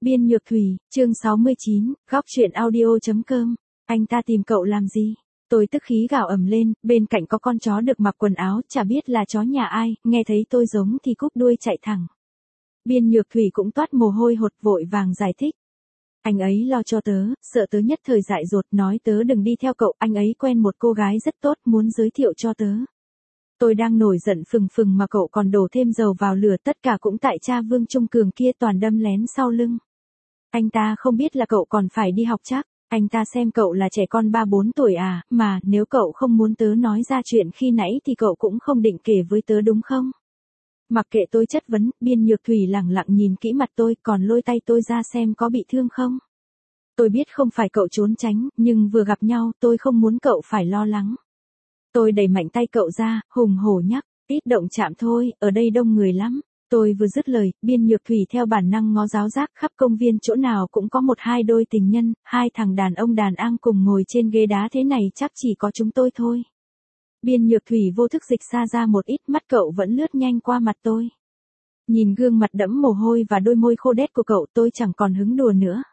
Biên Nhược Thủy, chương 69, góc truyện audio.com. Anh ta tìm cậu làm gì? Tôi tức khí gào ầm lên, bên cạnh có con chó được mặc quần áo, chả biết là chó nhà ai, nghe thấy tôi giống thì cúp đuôi chạy thẳng. Biên Nhược Thủy cũng toát mồ hôi hột, vội vàng giải thích. Anh ấy lo cho tớ, sợ tớ nhất thời dại dột, nói tớ đừng đi theo cậu, anh ấy quen một cô gái rất tốt, muốn giới thiệu cho tớ. Tôi đang nổi giận phừng phừng mà cậu còn đổ thêm dầu vào lửa, tất cả cũng tại cha Vương Trung Cường kia toàn đâm lén sau lưng. Anh ta không biết là cậu còn phải đi học chắc, anh ta xem cậu là trẻ con 3-4 tuổi à, mà nếu cậu không muốn tớ nói ra chuyện khi nãy thì cậu cũng không định kể với tớ đúng không? Mặc kệ tôi chất vấn, Biên Nhược Thủy lẳng lặng nhìn kỹ mặt tôi, còn lôi tay tôi ra xem có bị thương không. Tôi biết không phải cậu trốn tránh, nhưng vừa gặp nhau tôi không muốn cậu phải lo lắng. Tôi đẩy mạnh tay cậu ra, hùng hổ nhắc, ít động chạm thôi, ở đây đông người lắm. Tôi vừa dứt lời, Biên Nhược Thủy theo bản năng ngó giáo giác, khắp công viên chỗ nào cũng có một hai đôi tình nhân, hai thằng đàn ông đàn ang cùng ngồi trên ghế đá, thế này chắc chỉ có chúng tôi thôi. Biên Nhược Thủy vô thức dịch xa ra một ít, mắt cậu vẫn lướt nhanh qua mặt tôi. Nhìn gương mặt đẫm mồ hôi và đôi môi khô đét của cậu, tôi chẳng còn hứng đùa nữa.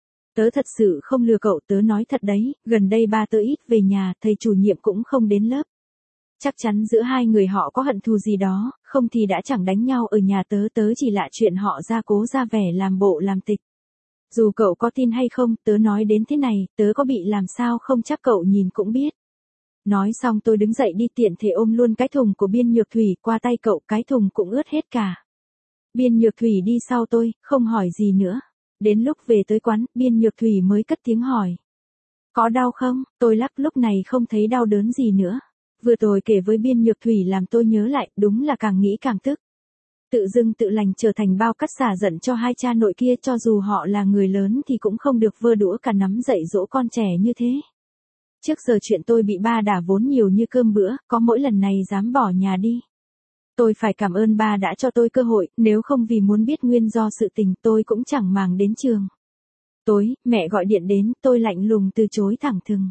Tớ thật sự không lừa cậu, tớ nói thật đấy, gần đây ba tớ ít về nhà, thầy chủ nhiệm cũng không đến lớp. Chắc chắn giữa hai người họ có hận thù gì đó, không thì đã chẳng đánh nhau ở nhà tớ, tớ chỉ lạ chuyện họ ra cố ra vẻ làm bộ làm tịch. Dù cậu có tin hay không, tớ nói đến thế này, tớ có bị làm sao không chắc cậu nhìn cũng biết. Nói xong tôi đứng dậy đi, tiện thể ôm luôn cái thùng của Biên Nhược Thủy qua tay cậu, cái thùng cũng ướt hết cả. Biên Nhược Thủy đi sau tôi, không hỏi gì nữa. Đến lúc về tới quán, Biên Nhược Thủy mới cất tiếng hỏi. Có đau không? Tôi lắc, lúc này không thấy đau đớn gì nữa. Vừa rồi kể với Biên Nhược Thủy làm tôi nhớ lại, đúng là càng nghĩ càng tức. Tự dưng tự lành trở thành bao cắt xả giận cho hai cha nội kia, cho dù họ là người lớn thì cũng không được vơ đũa cả nắm dạy dỗ con trẻ như thế. Trước giờ chuyện tôi bị ba đả vốn nhiều như cơm bữa, có mỗi lần này dám bỏ nhà đi. Tôi phải cảm ơn ba đã cho tôi cơ hội, nếu không vì muốn biết nguyên do sự tình tôi cũng chẳng màng đến trường. Tối, mẹ gọi điện đến, tôi lạnh lùng từ chối thẳng thừng.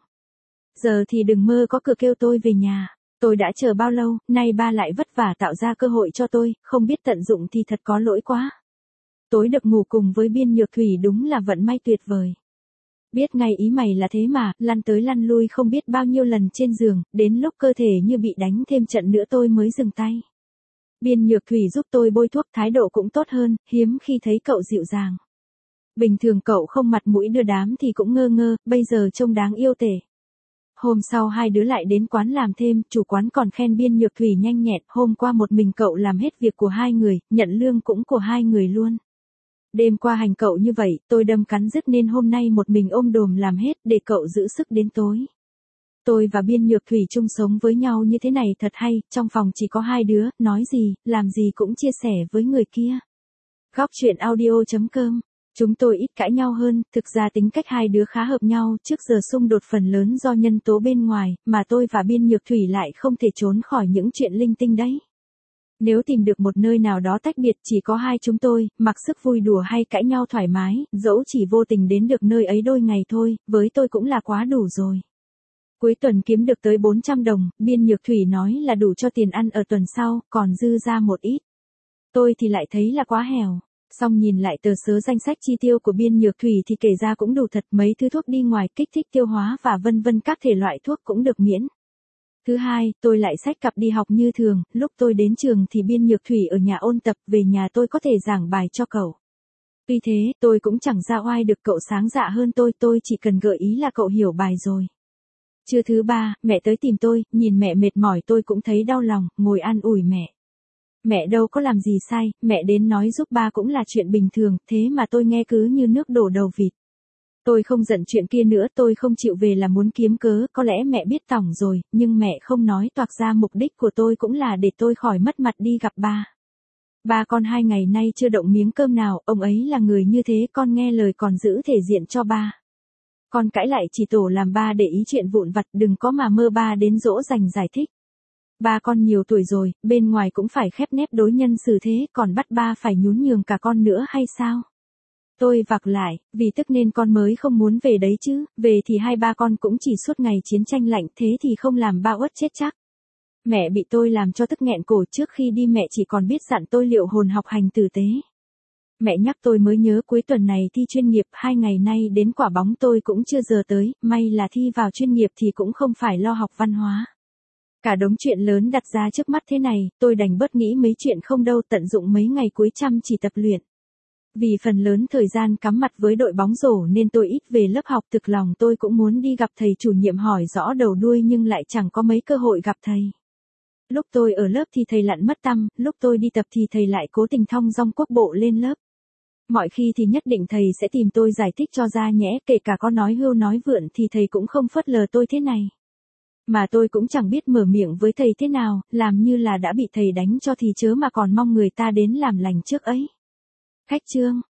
Giờ thì đừng mơ có cửa kêu tôi về nhà. Tôi đã chờ bao lâu, nay ba lại vất vả tạo ra cơ hội cho tôi, không biết tận dụng thì thật có lỗi quá. Tối được ngủ cùng với Biên Nhược Thủy đúng là vận may tuyệt vời. Biết ngay ý mày là thế mà, lăn tới lăn lui không biết bao nhiêu lần trên giường, đến lúc cơ thể như bị đánh thêm trận nữa tôi mới dừng tay. Biên Nhược Thủy giúp tôi bôi thuốc, thái độ cũng tốt hơn, hiếm khi thấy cậu dịu dàng. Bình thường cậu không mặt mũi đưa đám thì cũng ngơ ngơ, bây giờ trông đáng yêu tể. Hôm sau hai đứa lại đến quán làm thêm, chủ quán còn khen Biên Nhược Thủy nhanh nhẹn, hôm qua một mình cậu làm hết việc của hai người, nhận lương cũng của hai người luôn. Đêm qua hành cậu như vậy, tôi đâm cắn rứt nên hôm nay một mình ôm đồm làm hết để cậu giữ sức đến tối. Tôi và Biên Nhược Thủy chung sống với nhau như thế này thật hay, trong phòng chỉ có hai đứa, nói gì, làm gì cũng chia sẻ với người kia. Góc truyện audio.com. Chúng tôi ít cãi nhau hơn, thực ra tính cách hai đứa khá hợp nhau, trước giờ xung đột phần lớn do nhân tố bên ngoài, mà tôi và Biên Nhược Thủy lại không thể trốn khỏi những chuyện linh tinh đấy. Nếu tìm được một nơi nào đó tách biệt chỉ có hai chúng tôi, mặc sức vui đùa hay cãi nhau thoải mái, dẫu chỉ vô tình đến được nơi ấy đôi ngày thôi, với tôi cũng là quá đủ rồi. Cuối tuần kiếm được tới 400 đồng, Biên Nhược Thủy nói là đủ cho tiền ăn ở tuần sau, còn dư ra một ít. Tôi thì lại thấy là quá hèo. Xong nhìn lại tờ sớ danh sách chi tiêu của Biên Nhược Thủy thì kể ra cũng đủ thật, mấy thứ thuốc đi ngoài kích thích tiêu hóa và vân vân các thể loại thuốc cũng được miễn. Thứ hai, tôi lại xách cặp đi học như thường, lúc tôi đến trường thì Biên Nhược Thủy ở nhà ôn tập, về nhà tôi có thể giảng bài cho cậu. Tuy thế, tôi cũng chẳng ra oai được cậu sáng dạ hơn tôi chỉ cần gợi ý là cậu hiểu bài rồi. Trưa thứ ba, mẹ tới tìm tôi, nhìn mẹ mệt mỏi tôi cũng thấy đau lòng, ngồi an ủi mẹ. Mẹ đâu có làm gì sai, mẹ đến nói giúp ba cũng là chuyện bình thường, thế mà tôi nghe cứ như nước đổ đầu vịt. Tôi không giận chuyện kia nữa, tôi không chịu về là muốn kiếm cớ, có lẽ mẹ biết tỏng rồi, nhưng mẹ không nói toạc ra mục đích của tôi cũng là để tôi khỏi mất mặt đi gặp ba. Ba con 2 ngày nay chưa động miếng cơm nào, ông ấy là người như thế, con nghe lời còn giữ thể diện cho ba. Con cãi lại chỉ tổ làm ba để ý chuyện vụn vặt, đừng có mà mơ ba đến dỗ dành giải thích. Ba con nhiều tuổi rồi, bên ngoài cũng phải khép nép đối nhân xử thế, còn bắt ba phải nhún nhường cả con nữa hay sao? Tôi vặc lại, vì tức nên con mới không muốn về đấy chứ, về thì hai ba con cũng chỉ suốt ngày chiến tranh lạnh, thế thì không làm ba uất chết chắc. Mẹ bị tôi làm cho tức nghẹn cổ, trước khi đi mẹ chỉ còn biết dặn tôi liệu hồn học hành tử tế. Mẹ nhắc tôi mới nhớ cuối tuần này thi chuyên nghiệp, 2 ngày nay đến quả bóng tôi cũng chưa giờ tới, may là thi vào chuyên nghiệp thì cũng không phải lo học văn hóa. Cả đống chuyện lớn đặt ra trước mắt thế này, tôi đành bớt nghĩ mấy chuyện không đâu, tận dụng mấy ngày cuối chăm chỉ tập luyện. Vì phần lớn thời gian cắm mặt với đội bóng rổ nên tôi ít về lớp học, thực lòng tôi cũng muốn đi gặp thầy chủ nhiệm hỏi rõ đầu đuôi nhưng lại chẳng có mấy cơ hội gặp thầy. Lúc tôi ở lớp thì thầy lặn mất tăm, lúc tôi đi tập thì thầy lại cố tình thong dong quốc bộ lên lớp. Mọi khi thì nhất định thầy sẽ tìm tôi giải thích cho ra nhẽ, kể cả có nói hưu nói vượn thì thầy cũng không phớt lờ tôi thế này. Mà tôi cũng chẳng biết mở miệng với thầy thế nào, làm như là đã bị thầy đánh cho thì chớ mà còn mong người ta đến làm lành trước ấy. Khách chương